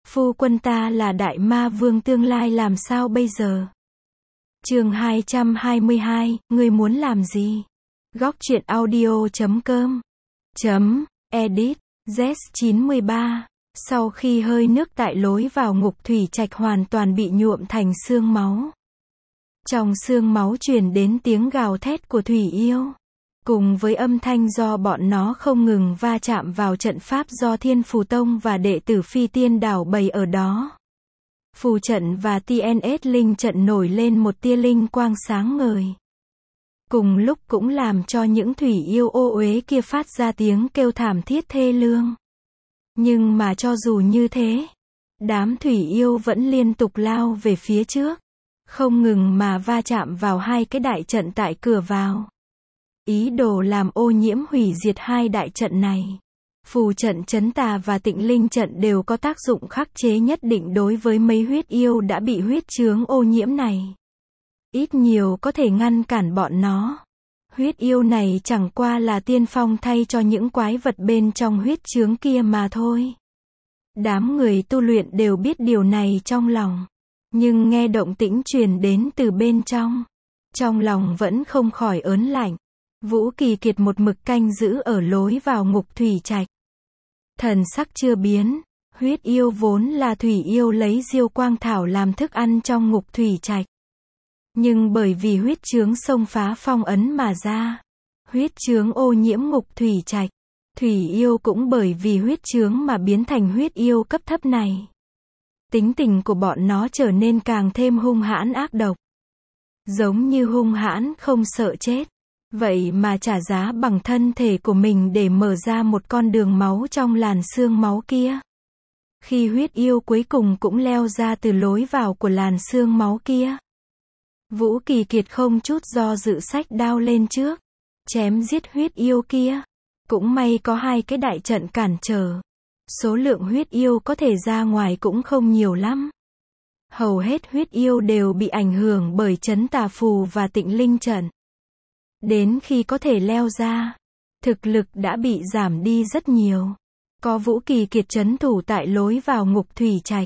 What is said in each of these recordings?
Phu quân ta là đại ma vương tương lai làm sao bây giờ? Chương 222, ngươi muốn làm gì? Góc truyện audio.com Edit Z93. Sau khi hơi nước tại lối vào ngục thủy trạch hoàn toàn bị nhuộm thành xương máu. Trong xương máu truyền đến tiếng gào thét của thủy yêu, cùng với âm thanh do bọn nó không ngừng va chạm vào trận pháp do Thiên Phù Tông và đệ tử Phi Tiên Đảo bày ở đó. Phù trận và TNS linh trận nổi lên một tia linh quang sáng ngời. Cùng lúc cũng làm cho những thủy yêu ô uế kia phát ra tiếng kêu thảm thiết thê lương. Nhưng mà cho dù như thế, đám thủy yêu vẫn liên tục lao về phía trước, không ngừng mà va chạm vào hai cái đại trận tại cửa vào. Ý đồ làm ô nhiễm hủy diệt hai đại trận này. Phù trận trấn tà và tịnh linh trận đều có tác dụng khắc chế nhất định đối với mấy huyết yêu đã bị huyết chướng ô nhiễm này. Ít nhiều có thể ngăn cản bọn nó. Huyết yêu này chẳng qua là tiên phong thay cho những quái vật bên trong huyết chướng kia mà thôi. Đám người tu luyện đều biết điều này trong lòng. Nhưng nghe động tĩnh truyền đến từ bên trong lòng vẫn không khỏi ớn lạnh. Vũ Kỳ Kiệt một mực canh giữ ở lối vào ngục thủy trạch. Thần sắc chưa biến, huyết yêu vốn là thủy yêu lấy diêu quang thảo làm thức ăn trong ngục thủy trạch. Nhưng bởi vì huyết chướng xông phá phong ấn mà ra, huyết chướng ô nhiễm ngục thủy trạch, thủy yêu cũng bởi vì huyết chướng mà biến thành huyết yêu cấp thấp này. Tính tình của bọn nó trở nên càng thêm hung hãn ác độc. Giống như hung hãn không sợ chết. Vậy mà trả giá bằng thân thể của mình để mở ra một con đường máu trong làn xương máu kia. Khi huyết yêu cuối cùng cũng leo ra từ lối vào của làn xương máu kia, Vũ Kỳ Kiệt không chút do dự xách đao lên trước, chém giết huyết yêu kia. Cũng may có hai cái đại trận cản trở. Số lượng huyết yêu có thể ra ngoài cũng không nhiều lắm. Hầu hết huyết yêu đều bị ảnh hưởng bởi trấn tà phù và tịnh linh trận. Đến khi có thể leo ra, thực lực đã bị giảm đi rất nhiều. Có Vũ Kỳ Kiệt trấn thủ tại lối vào ngục thủy trạch,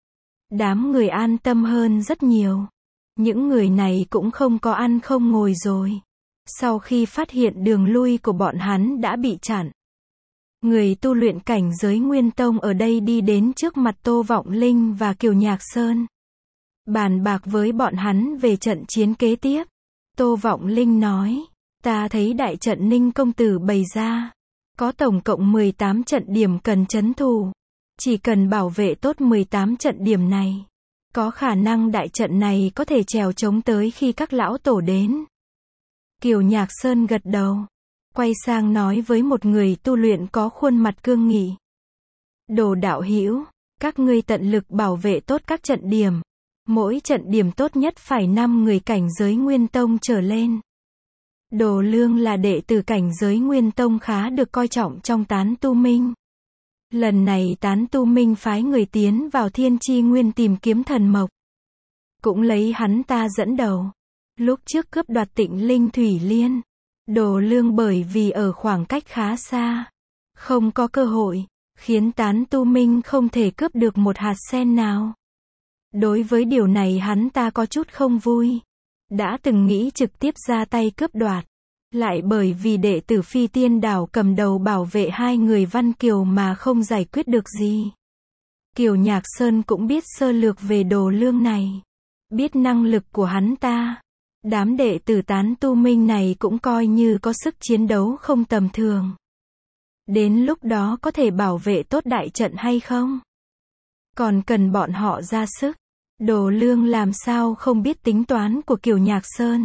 đám người an tâm hơn rất nhiều. Những người này cũng không có ăn không ngồi rồi. Sau khi phát hiện đường lui của bọn hắn đã bị chặn, người tu luyện cảnh giới Nguyên Tông ở đây đi đến trước mặt Tô Vọng Linh và Kiều Nhạc Sơn, bàn bạc với bọn hắn về trận chiến kế tiếp. Tô Vọng Linh nói, ta thấy đại trận Ninh công tử bày ra, có tổng cộng 18 trận điểm cần trấn thủ. Chỉ cần bảo vệ tốt 18 trận điểm này, có khả năng đại trận này có thể trèo chống tới khi các lão tổ đến. Kiều Nhạc Sơn gật đầu, quay sang nói với một người tu luyện có khuôn mặt cương nghị. Đồ đạo hữu, các ngươi tận lực bảo vệ tốt các trận điểm. Mỗi trận điểm tốt nhất phải 5 người cảnh giới Nguyên Tông trở lên. Đồ Lương là đệ tử cảnh giới Nguyên Tông khá được coi trọng trong Tán Tu Minh. Lần này Tán Tu Minh phái người tiến vào Thiên Chi Nguyên tìm kiếm thần mộc, cũng lấy hắn ta dẫn đầu. Lúc trước cướp đoạt Tịnh Linh Thủy Liên, Đồ Lương bởi vì ở khoảng cách khá xa, không có cơ hội, khiến Tán Tu Minh không thể cướp được một hạt sen nào. Đối với điều này hắn ta có chút không vui. Đã từng nghĩ trực tiếp ra tay cướp đoạt, lại bởi vì đệ tử Phi Tiên Đảo cầm đầu bảo vệ hai người Văn Kiều mà không giải quyết được gì. Kiều Nhạc Sơn cũng biết sơ lược về Đồ Lương này, biết năng lực của hắn ta. Đám đệ tử Tán Tu Minh này cũng coi như có sức chiến đấu không tầm thường. Đến lúc đó có thể bảo vệ tốt đại trận hay không? Còn cần bọn họ ra sức. Đồ Lương làm sao không biết tính toán của Kiều Nhạc Sơn.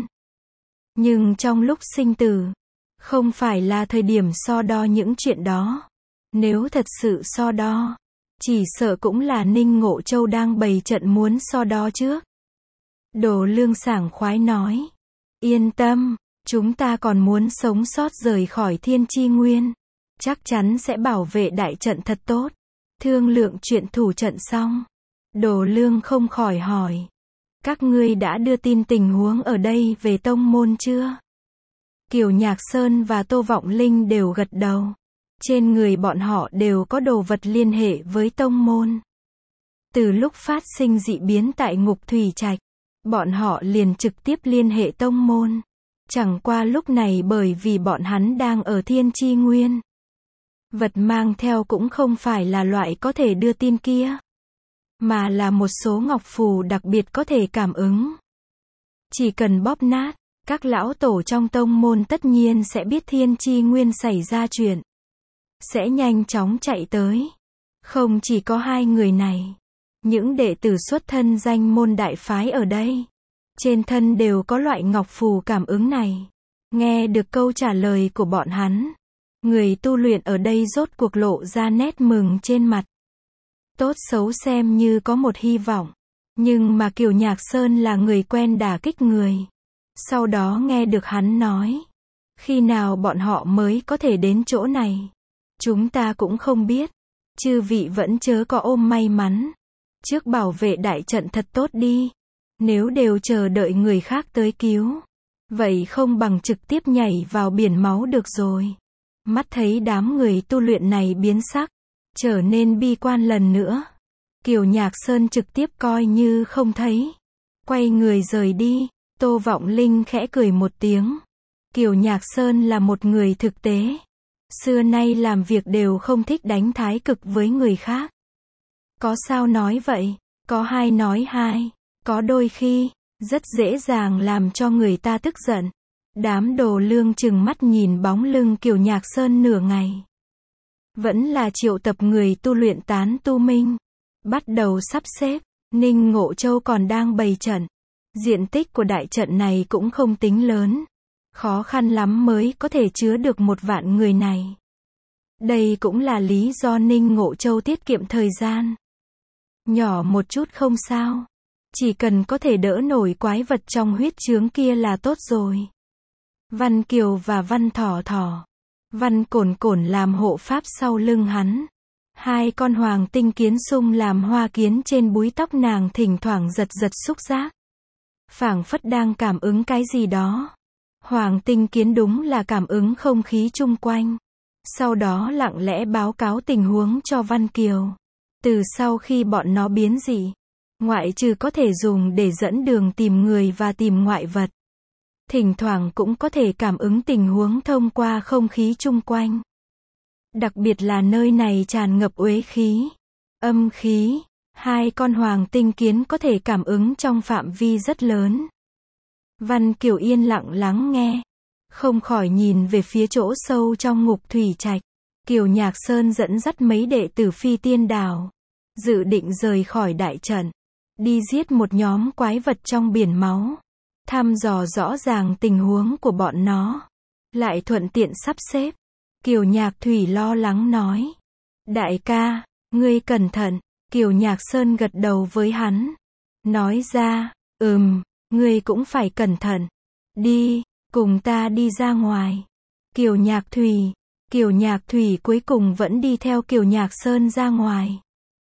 Nhưng trong lúc sinh tử, không phải là thời điểm so đo những chuyện đó. Nếu thật sự so đo, chỉ sợ cũng là Ninh Ngộ Châu đang bày trận muốn so đo trước. Đồ Lương sảng khoái nói, yên tâm, chúng ta còn muốn sống sót rời khỏi Thiên Chi Nguyên, chắc chắn sẽ bảo vệ đại trận thật tốt. Thương lượng chuyện thủ trận xong, Đồ Lương không khỏi hỏi, các ngươi đã đưa tin tình huống ở đây về tông môn chưa? Kiều Nhạc Sơn và Tô Vọng Linh đều gật đầu. Trên người bọn họ đều có đồ vật liên hệ với tông môn. Từ lúc phát sinh dị biến tại Ngục Thủy Trạch, bọn họ liền trực tiếp liên hệ tông môn. Chẳng qua lúc này bởi vì bọn hắn đang ở Thiên Chi Nguyên. Vật mang theo cũng không phải là loại có thể đưa tin kia, mà là một số ngọc phù đặc biệt có thể cảm ứng. Chỉ cần bóp nát, các lão tổ trong tông môn tất nhiên sẽ biết Thiên Chi Nguyên xảy ra chuyện. Sẽ nhanh chóng chạy tới. Không chỉ có hai người này. Những đệ tử xuất thân danh môn đại phái ở đây. Trên thân đều có loại ngọc phù cảm ứng này. Nghe được câu trả lời của bọn hắn. Người tu luyện ở đây rốt cuộc lộ ra nét mừng trên mặt. Tốt xấu xem như có một hy vọng. Nhưng mà Kiều Nhạc Sơn là người quen đả kích người. Sau đó nghe được hắn nói. Khi nào bọn họ mới có thể đến chỗ này? Chúng ta cũng không biết. Chư vị vẫn chớ có ôm may mắn. Trước bảo vệ đại trận thật tốt đi. Nếu đều chờ đợi người khác tới cứu. Vậy không bằng trực tiếp nhảy vào biển máu được rồi. Mắt thấy đám người tu luyện này biến sắc. Trở nên bi quan lần nữa. Kiều Nhạc Sơn trực tiếp coi như không thấy. Quay người rời đi. Tô Vọng Linh khẽ cười một tiếng. Kiều Nhạc Sơn là một người thực tế. Xưa nay làm việc đều không thích đánh thái cực với người khác. Có sao nói vậy? Có hai nói hai. Có đôi khi, rất dễ dàng làm cho người ta tức giận. Đám đồ lương chừng mắt nhìn bóng lưng Kiều Nhạc Sơn nửa ngày. Vẫn là triệu tập người tu luyện tán tu minh. Bắt đầu sắp xếp. Ninh Ngộ Châu còn đang bày trận. Diện tích của đại trận này cũng không tính lớn. Khó khăn lắm mới có thể chứa được 1.000.000 người này. Đây cũng là lý do Ninh Ngộ Châu tiết kiệm thời gian. Nhỏ một chút không sao. Chỉ cần có thể đỡ nổi quái vật trong huyết chướng kia là tốt rồi. Văn Kiều và Văn Thỏ Thỏ. Văn Cổn Cổn làm hộ pháp sau lưng hắn. Hai con hoàng tinh kiến sung làm hoa kiến trên búi tóc nàng thỉnh thoảng giật giật xúc giác. Phảng phất đang cảm ứng cái gì đó. Hoàng tinh kiến đúng là cảm ứng không khí chung quanh. Sau đó lặng lẽ báo cáo tình huống cho Văn Kiều. Từ sau khi bọn nó biến dị, ngoại trừ có thể dùng để dẫn đường tìm người và tìm ngoại vật. Thỉnh thoảng cũng có thể cảm ứng tình huống thông qua không khí chung quanh. Đặc biệt là nơi này tràn ngập uế khí, âm khí. Hai con hoàng tinh kiến có thể cảm ứng trong phạm vi rất lớn. Văn Kiều yên lặng lắng nghe. Không khỏi nhìn về phía chỗ sâu trong Ngục Thủy Trạch. Kiều Nhạc Sơn dẫn dắt mấy đệ tử Phi Tiên Đảo. Dự định rời khỏi đại trận. Đi giết một nhóm quái vật trong biển máu. Thăm dò rõ ràng tình huống của bọn nó. Lại thuận tiện sắp xếp. Kiều Nhạc Thủy lo lắng nói. Đại ca, ngươi cẩn thận. Kiều Nhạc Sơn gật đầu với hắn. Nói ra, ngươi cũng phải cẩn thận. Đi, cùng ta đi ra ngoài. Kiều Nhạc Thủy cuối cùng vẫn đi theo Kiều Nhạc Sơn ra ngoài.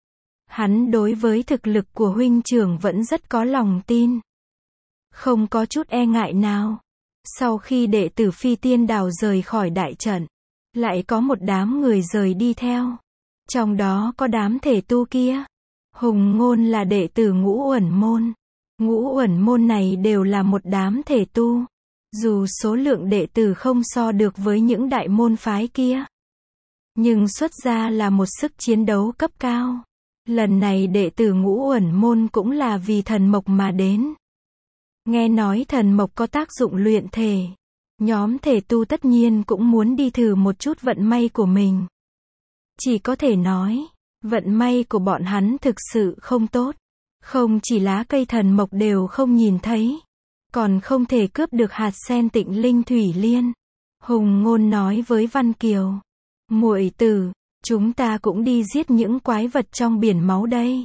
Hắn đối với thực lực của huynh trưởng vẫn rất có lòng tin. Không có chút e ngại nào. Sau khi đệ tử Phi Tiên Đảo rời khỏi đại trận, lại có một đám người rời đi theo. Trong đó có đám thể tu kia. Hùng Ngôn là đệ tử Ngũ Uẩn Môn. Ngũ Uẩn Môn này đều là một đám thể tu. Dù số lượng đệ tử không so được với những đại môn phái kia, nhưng xuất ra là một sức chiến đấu cấp cao. Lần này đệ tử Ngũ Uẩn Môn cũng là vì thần mộc mà đến. Nghe nói thần mộc có tác dụng luyện thể. Nhóm thể tu tất nhiên cũng muốn đi thử một chút vận may của mình. Chỉ có thể nói, vận may của bọn hắn thực sự không tốt. Không chỉ lá cây thần mộc đều không nhìn thấy, còn không thể cướp được hạt sen Tịnh Linh Thủy Liên. Hùng Ngôn nói với Văn Kiều. Muội tử, chúng ta cũng đi giết những quái vật trong biển máu đây.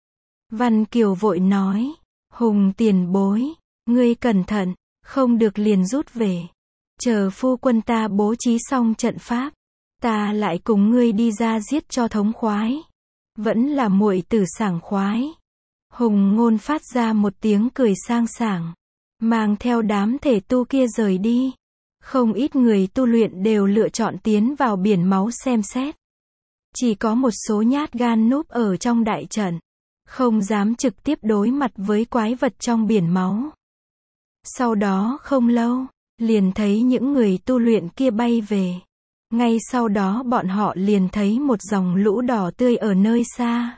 Văn Kiều vội nói. Hùng tiền bối, ngươi cẩn thận, không được liền rút về. Chờ phu quân ta bố trí xong trận pháp, ta lại cùng ngươi đi ra giết cho thống khoái. Vẫn là muội tử sảng khoái. Hùng Ngôn phát ra một tiếng cười sang sảng, mang theo đám thể tu kia rời đi. Không ít người tu luyện đều lựa chọn tiến vào biển máu xem xét. Chỉ có một số nhát gan núp ở trong đại trận, không dám trực tiếp đối mặt với quái vật trong biển máu. Sau đó không lâu, liền thấy những người tu luyện kia bay về. Ngay sau đó bọn họ liền thấy một dòng lũ đỏ tươi ở nơi xa,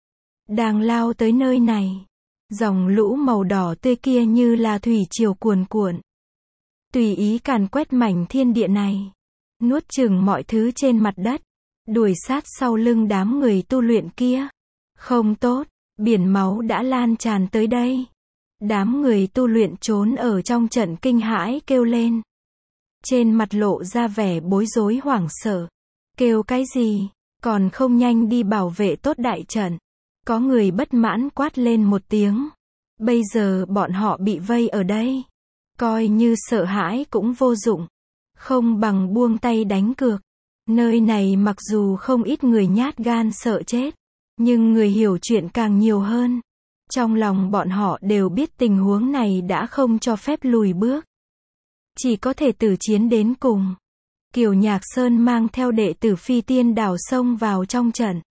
đang lao tới nơi này. Dòng lũ màu đỏ tươi kia như là thủy triều cuồn cuộn, tùy ý càn quét mảnh thiên địa này, nuốt chửng mọi thứ trên mặt đất, đuổi sát sau lưng đám người tu luyện kia. Không tốt, biển máu đã lan tràn tới đây. Đám người tu luyện trốn ở trong trận kinh hãi kêu lên. Trên mặt lộ ra vẻ bối rối hoảng sợ. Kêu cái gì, còn không nhanh đi bảo vệ tốt đại trận. Có người bất mãn quát lên một tiếng. Bây giờ bọn họ bị vây ở đây, coi như sợ hãi cũng vô dụng, không bằng buông tay đánh cược. Nơi này mặc dù không ít người nhát gan sợ chết, nhưng người hiểu chuyện càng nhiều hơn. Trong lòng bọn họ đều biết tình huống này đã không cho phép lùi bước, chỉ có thể tử chiến đến cùng. Kiều Nhạc Sơn mang theo đệ tử Phi Tiên Đảo xông vào trong trận,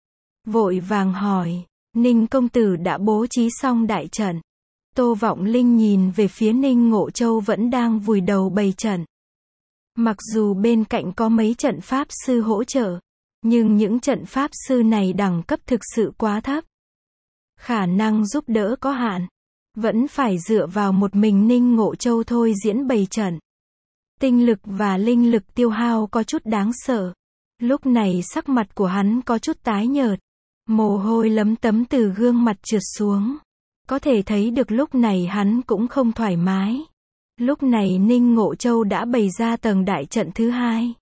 vội vàng hỏi, Ninh công tử đã bố trí xong đại trận? Tô Vọng Linh nhìn về phía Ninh Ngộ Châu vẫn đang vùi đầu bày trận. Mặc dù bên cạnh có mấy trận pháp sư hỗ trợ, nhưng những trận pháp sư này đẳng cấp thực sự quá thấp, khả năng giúp đỡ có hạn, vẫn phải dựa vào một mình Ninh Ngộ Châu thôi diễn bày trận. Tinh lực và linh lực tiêu hao có chút đáng sợ. Lúc này sắc mặt của hắn có chút tái nhợt, mồ hôi lấm tấm từ gương mặt trượt xuống. Có thể thấy được lúc này hắn cũng không thoải mái. Lúc này Ninh Ngộ Châu đã bày ra tầng đại trận thứ hai,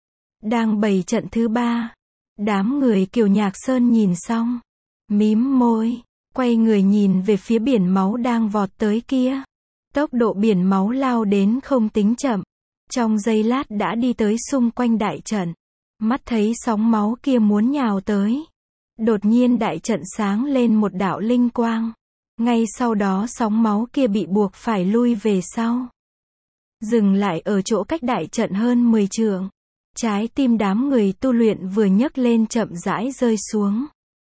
đang bày trận thứ ba. Đám người Kiều Nhạc Sơn nhìn xong, mím môi, quay người nhìn về phía biển máu đang vọt tới kia. Tốc độ biển máu lao đến không tính chậm, trong giây lát đã đi tới xung quanh đại trận. Mắt thấy sóng máu kia muốn nhào tới, đột nhiên đại trận sáng lên một đạo linh quang. Ngay sau đó sóng máu kia bị buộc phải lui về sau, dừng lại ở chỗ cách đại trận hơn 10 trượng. Trái tim đám người tu luyện vừa nhấc lên chậm rãi rơi xuống.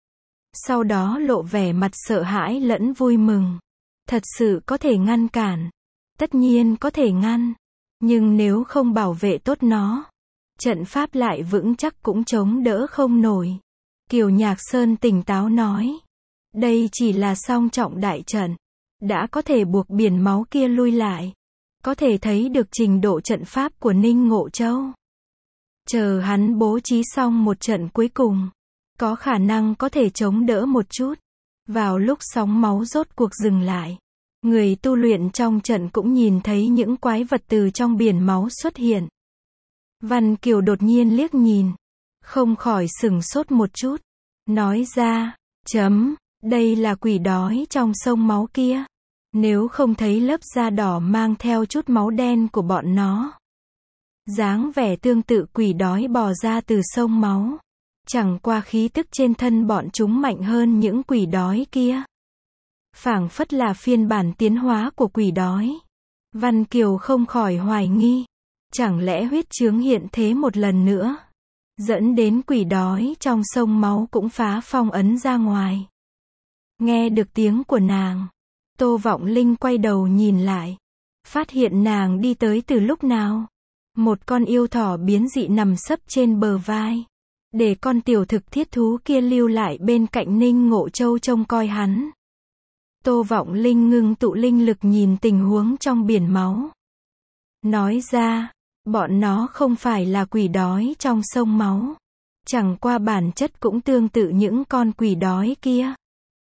Sau đó lộ vẻ mặt sợ hãi lẫn vui mừng. Thật sự có thể ngăn cản. Tất nhiên có thể ngăn. Nhưng nếu không bảo vệ tốt nó, trận pháp lại vững chắc cũng chống đỡ không nổi. Kiều Nhạc Sơn tỉnh táo nói. Đây chỉ là song trọng đại trận, đã có thể buộc biển máu kia lui lại. Có thể thấy được trình độ trận pháp của Ninh Ngộ Châu. Chờ hắn bố trí xong một trận cuối cùng, có khả năng có thể chống đỡ một chút. Vào lúc sóng máu rốt cuộc dừng lại, người tu luyện trong trận cũng nhìn thấy những quái vật từ trong biển máu xuất hiện. Văn Kiều đột nhiên liếc nhìn, không khỏi sửng sốt một chút, nói ra, đây là quỷ đói trong sông máu kia. Nếu không thấy lớp da đỏ mang theo chút máu đen của bọn nó, dáng vẻ tương tự quỷ đói bò ra từ sông máu. Chẳng qua khí tức trên thân bọn chúng mạnh hơn những quỷ đói kia, phảng phất là phiên bản tiến hóa của quỷ đói. Văn Kiều không khỏi hoài nghi, chẳng lẽ huyết chướng hiện thế một lần nữa, dẫn đến quỷ đói trong sông máu cũng phá phong ấn ra ngoài. Nghe được tiếng của nàng, Tô Vọng Linh quay đầu nhìn lại, phát hiện nàng đi tới từ lúc nào. Một con yêu thỏ biến dị nằm sấp trên bờ vai, để con tiểu thực thiết thú kia lưu lại bên cạnh Ninh Ngộ Châu trông coi hắn. Tô Vọng Linh ngưng tụ linh lực nhìn tình huống trong biển máu, nói ra, bọn nó không phải là quỷ đói trong sông máu, chẳng qua bản chất cũng tương tự những con quỷ đói kia.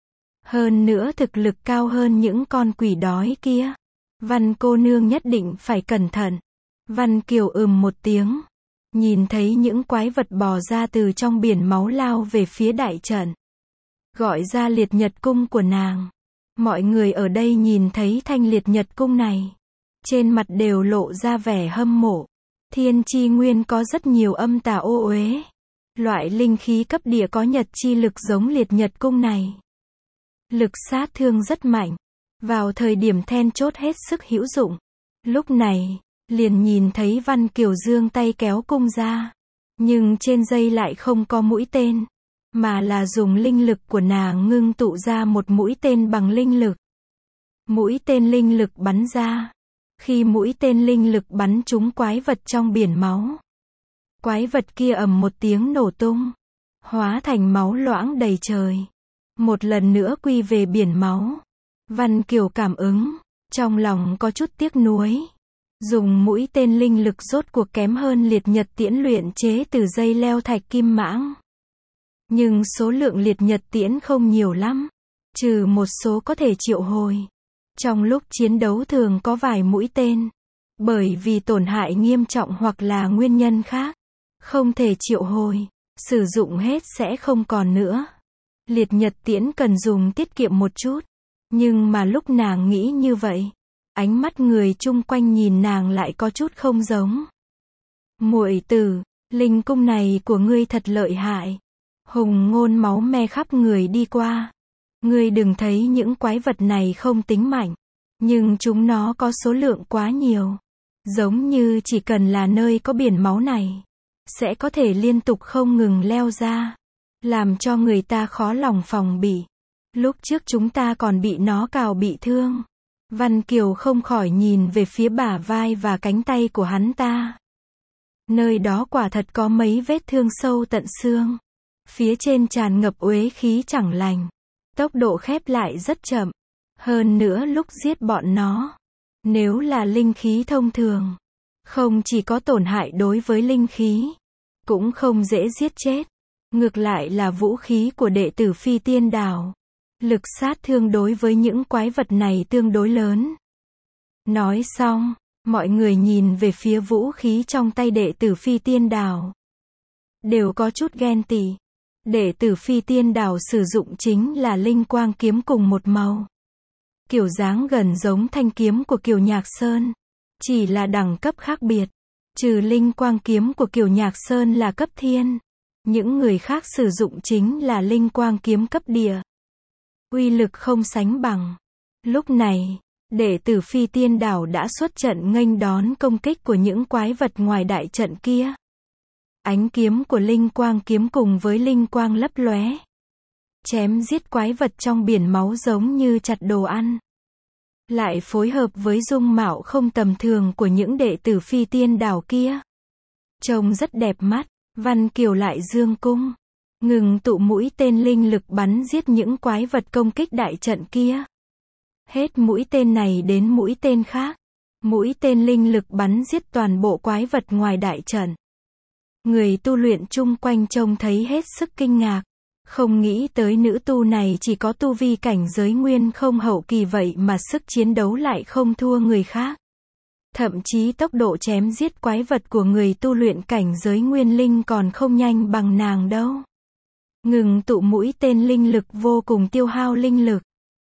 Hơn nữa thực lực cao hơn những con quỷ đói kia. Văn cô nương nhất định phải cẩn thận. Văn Kiều một tiếng, nhìn thấy những quái vật bò ra từ trong biển máu lao về phía đại trận, gọi ra liệt nhật cung của nàng. Mọi người ở đây nhìn thấy thanh liệt nhật cung này, trên mặt đều lộ ra vẻ hâm mộ. Thiên chi nguyên có rất nhiều âm tà ô uế, loại linh khí cấp địa có nhật chi lực giống liệt nhật cung này, lực sát thương rất mạnh, vào thời điểm then chốt hết sức hữu dụng. Lúc này, liền nhìn thấy Văn Kiều giương tay kéo cung ra, nhưng trên dây lại không có mũi tên, mà là dùng linh lực của nàng ngưng tụ ra một mũi tên bằng linh lực. Mũi tên linh lực bắn ra. Khi mũi tên linh lực bắn trúng quái vật trong biển máu, quái vật kia ầm một tiếng nổ tung, hóa thành máu loãng đầy trời. Một lần nữa quy về biển máu. Văn Kiều cảm ứng, trong lòng có chút tiếc nuối. Dùng mũi tên linh lực rốt cuộc kém hơn liệt nhật tiễn luyện chế từ dây leo thạch kim mãng. Nhưng số lượng liệt nhật tiễn không nhiều lắm, trừ một số có thể triệu hồi. Trong lúc chiến đấu thường có vài mũi tên, bởi vì tổn hại nghiêm trọng hoặc là nguyên nhân khác, không thể triệu hồi, sử dụng hết sẽ không còn nữa. Liệt nhật tiễn cần dùng tiết kiệm một chút, nhưng mà lúc nàng nghĩ như vậy, ánh mắt người chung quanh nhìn nàng lại có chút không giống. Muội tử, linh cung này của ngươi thật lợi hại. Hùng Ngôn máu me khắp người đi qua. Ngươi đừng thấy những quái vật này không tính mạnh, nhưng chúng nó có số lượng quá nhiều. Giống như chỉ cần là nơi có biển máu này, sẽ có thể liên tục không ngừng leo ra, làm cho người ta khó lòng phòng bị. Lúc trước chúng ta còn bị nó cào bị thương. Văn Kiều không khỏi nhìn về phía bả vai và cánh tay của hắn ta. Nơi đó quả thật có mấy vết thương sâu tận xương. Phía trên tràn ngập uế khí chẳng lành. Tốc độ khép lại rất chậm. Hơn nữa lúc giết bọn nó, nếu là linh khí thông thường, không chỉ có tổn hại đối với linh khí, cũng không dễ giết chết. Ngược lại là vũ khí của đệ tử Phi Tiên Đảo, lực sát thương đối với những quái vật này tương đối lớn. Nói xong, mọi người nhìn về phía vũ khí trong tay đệ tử Phi Tiên Đảo, đều có chút ghen tị. Đệ tử Phi Tiên Đảo sử dụng chính là linh quang kiếm cùng một màu. Kiểu dáng gần giống thanh kiếm của Kiều Nhạc Sơn, chỉ là đẳng cấp khác biệt. Trừ linh quang kiếm của Kiều Nhạc Sơn là cấp thiên, những người khác sử dụng chính là linh quang kiếm cấp địa. Uy lực không sánh bằng. Lúc này, đệ tử Phi Tiên Đảo đã xuất trận nghênh đón công kích của những quái vật ngoài đại trận kia. Ánh kiếm của linh quang kiếm cùng với linh quang lấp lóe, chém giết quái vật trong biển máu giống như chặt đồ ăn. Lại phối hợp với dung mạo không tầm thường của những đệ tử Phi Tiên Đảo kia, trông rất đẹp mắt. Văn Kiều lại dương cung, ngừng tụ mũi tên linh lực bắn giết những quái vật công kích đại trận kia. Hết mũi tên này đến mũi tên khác, mũi tên linh lực bắn giết toàn bộ quái vật ngoài đại trận. Người tu luyện chung quanh trông thấy hết sức kinh ngạc, không nghĩ tới nữ tu này chỉ có tu vi cảnh giới nguyên không hậu kỳ vậy mà sức chiến đấu lại không thua người khác. Thậm chí tốc độ chém giết quái vật của người tu luyện cảnh giới nguyên linh còn không nhanh bằng nàng đâu. Ngừng tụ mũi tên linh lực vô cùng tiêu hao linh lực.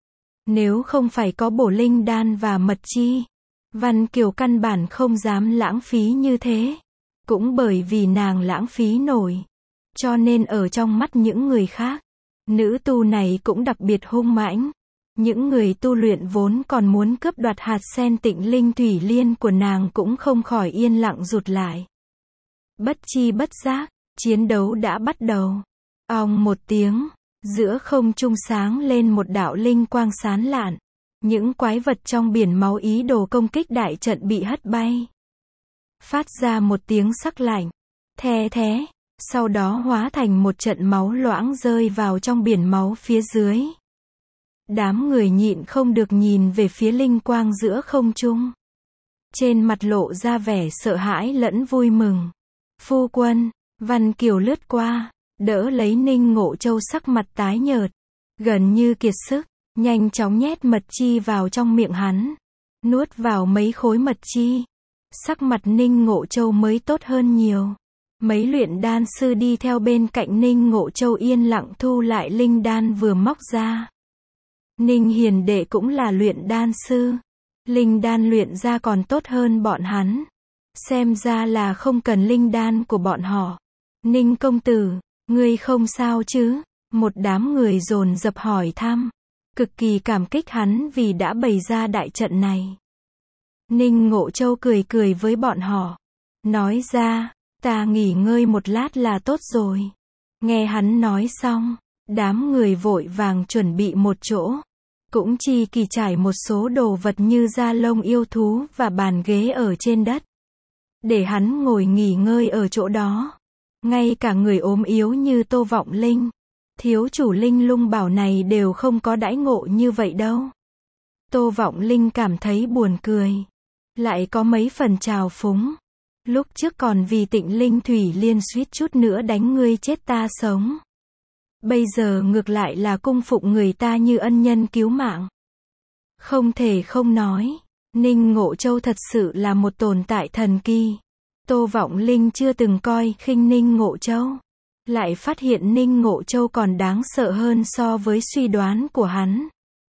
Nếu không phải có bổ linh đan và mật chi, Văn Kiều căn bản không dám lãng phí như thế. Cũng bởi vì nàng lãng phí nổi, cho nên ở trong mắt những người khác, nữ tu này cũng đặc biệt hung mãnh. Những người tu luyện vốn còn muốn cướp đoạt hạt sen Tịnh Linh Thủy Liên của nàng cũng không khỏi yên lặng rụt lại. Bất chi bất giác, chiến đấu đã bắt đầu. Ong một tiếng, giữa không trung sáng lên một đạo linh quang sáng lạn. Những quái vật trong biển máu ý đồ công kích đại trận bị hất bay. Phát ra một tiếng sắc lạnh, the thé, sau đó hóa thành một trận máu loãng rơi vào trong biển máu phía dưới. Đám người nhịn không được nhìn về phía linh quang giữa không trung. Trên mặt lộ ra vẻ sợ hãi lẫn vui mừng. Phu quân, Văn Kiều lướt qua, đỡ lấy Ninh Ngộ Châu sắc mặt tái nhợt, gần như kiệt sức, nhanh chóng nhét mật chi vào trong miệng hắn. Nuốt vào mấy khối mật chi, sắc mặt Ninh Ngộ Châu mới tốt hơn nhiều. Mấy luyện đan sư đi theo bên cạnh Ninh Ngộ Châu yên lặng thu lại linh đan vừa móc ra. Ninh Hiền đệ cũng là luyện đan sư. Linh đan luyện ra còn tốt hơn bọn hắn. Xem ra là không cần linh đan của bọn họ. Ninh công tử, ngươi không sao chứ? Một đám người dồn dập hỏi thăm. Cực kỳ cảm kích hắn vì đã bày ra đại trận này. Ninh Ngộ Châu cười cười với bọn họ. Nói ra, ta nghỉ ngơi một lát là tốt rồi. Nghe hắn nói xong, đám người vội vàng chuẩn bị một chỗ. Cũng chi kỳ trải một số đồ vật như da lông yêu thú và bàn ghế ở trên đất. Để hắn ngồi nghỉ ngơi ở chỗ đó. Ngay cả người ốm yếu như Tô Vọng Linh, thiếu chủ Linh Lung Bảo này đều không có đãi ngộ như vậy đâu. Tô Vọng Linh cảm thấy buồn cười. Lại có mấy phần trào phúng. Lúc trước còn vì Tịnh Linh Thủy Liên suýt chút nữa đánh ngươi chết ta sống. Bây giờ ngược lại là cung phụng người ta như ân nhân cứu mạng. Không thể không nói, Ninh Ngộ Châu thật sự là một tồn tại thần kỳ. Tô Vọng Linh chưa từng coi khinh Ninh Ngộ Châu. Lại phát hiện Ninh Ngộ Châu còn đáng sợ hơn so với suy đoán của hắn.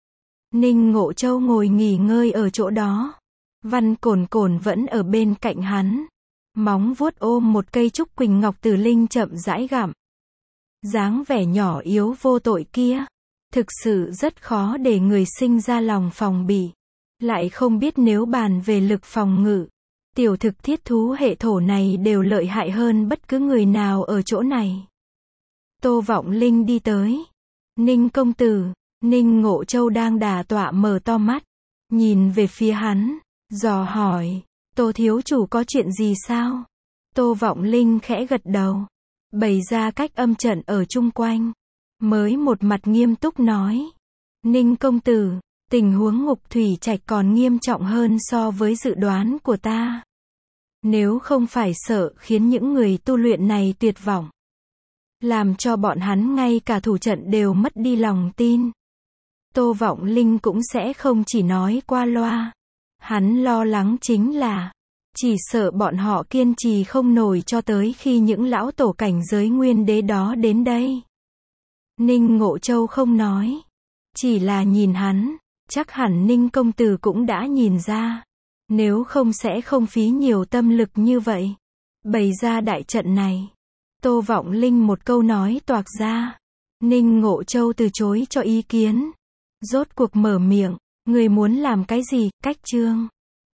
Ninh Ngộ Châu ngồi nghỉ ngơi ở chỗ đó. Văn Cổn Cổn vẫn ở bên cạnh hắn. Móng vuốt ôm một cây trúc quỳnh ngọc tử linh chậm rãi gặm. Dáng vẻ nhỏ yếu vô tội kia, thực sự rất khó để người sinh ra lòng phòng bị. Lại không biết nếu bàn về lực phòng ngự, tiểu thực thiết thú hệ thổ này đều lợi hại hơn bất cứ người nào ở chỗ này. Tô Vọng Linh đi tới. Ninh công tử, Ninh Ngộ Châu đang đà tọa mở to mắt, nhìn về phía hắn, dò hỏi, Tô thiếu chủ có chuyện gì sao? Tô Vọng Linh khẽ gật đầu, bày ra cách âm trận ở chung quanh, mới một mặt nghiêm túc nói, Ninh công tử, tình huống Ngục Thủy Trạch còn nghiêm trọng hơn so với dự đoán của ta. Nếu không phải sợ khiến những người tu luyện này tuyệt vọng, làm cho bọn hắn ngay cả thủ trận đều mất đi lòng tin, Tô Vọng Linh cũng sẽ không chỉ nói qua loa. Hắn lo lắng chính là, chỉ sợ bọn họ kiên trì không nổi cho tới khi những lão tổ cảnh giới nguyên đế đó đến đây. Ninh Ngộ Châu không nói, chỉ là nhìn hắn, chắc hẳn Ninh công tử cũng đã nhìn ra. Nếu không sẽ không phí nhiều tâm lực như vậy, bày ra đại trận này. Tô Vọng Linh một câu nói toạc ra. Ninh Ngộ Châu từ chối cho ý kiến. Rốt cuộc mở miệng, người muốn làm cái gì, cách chương.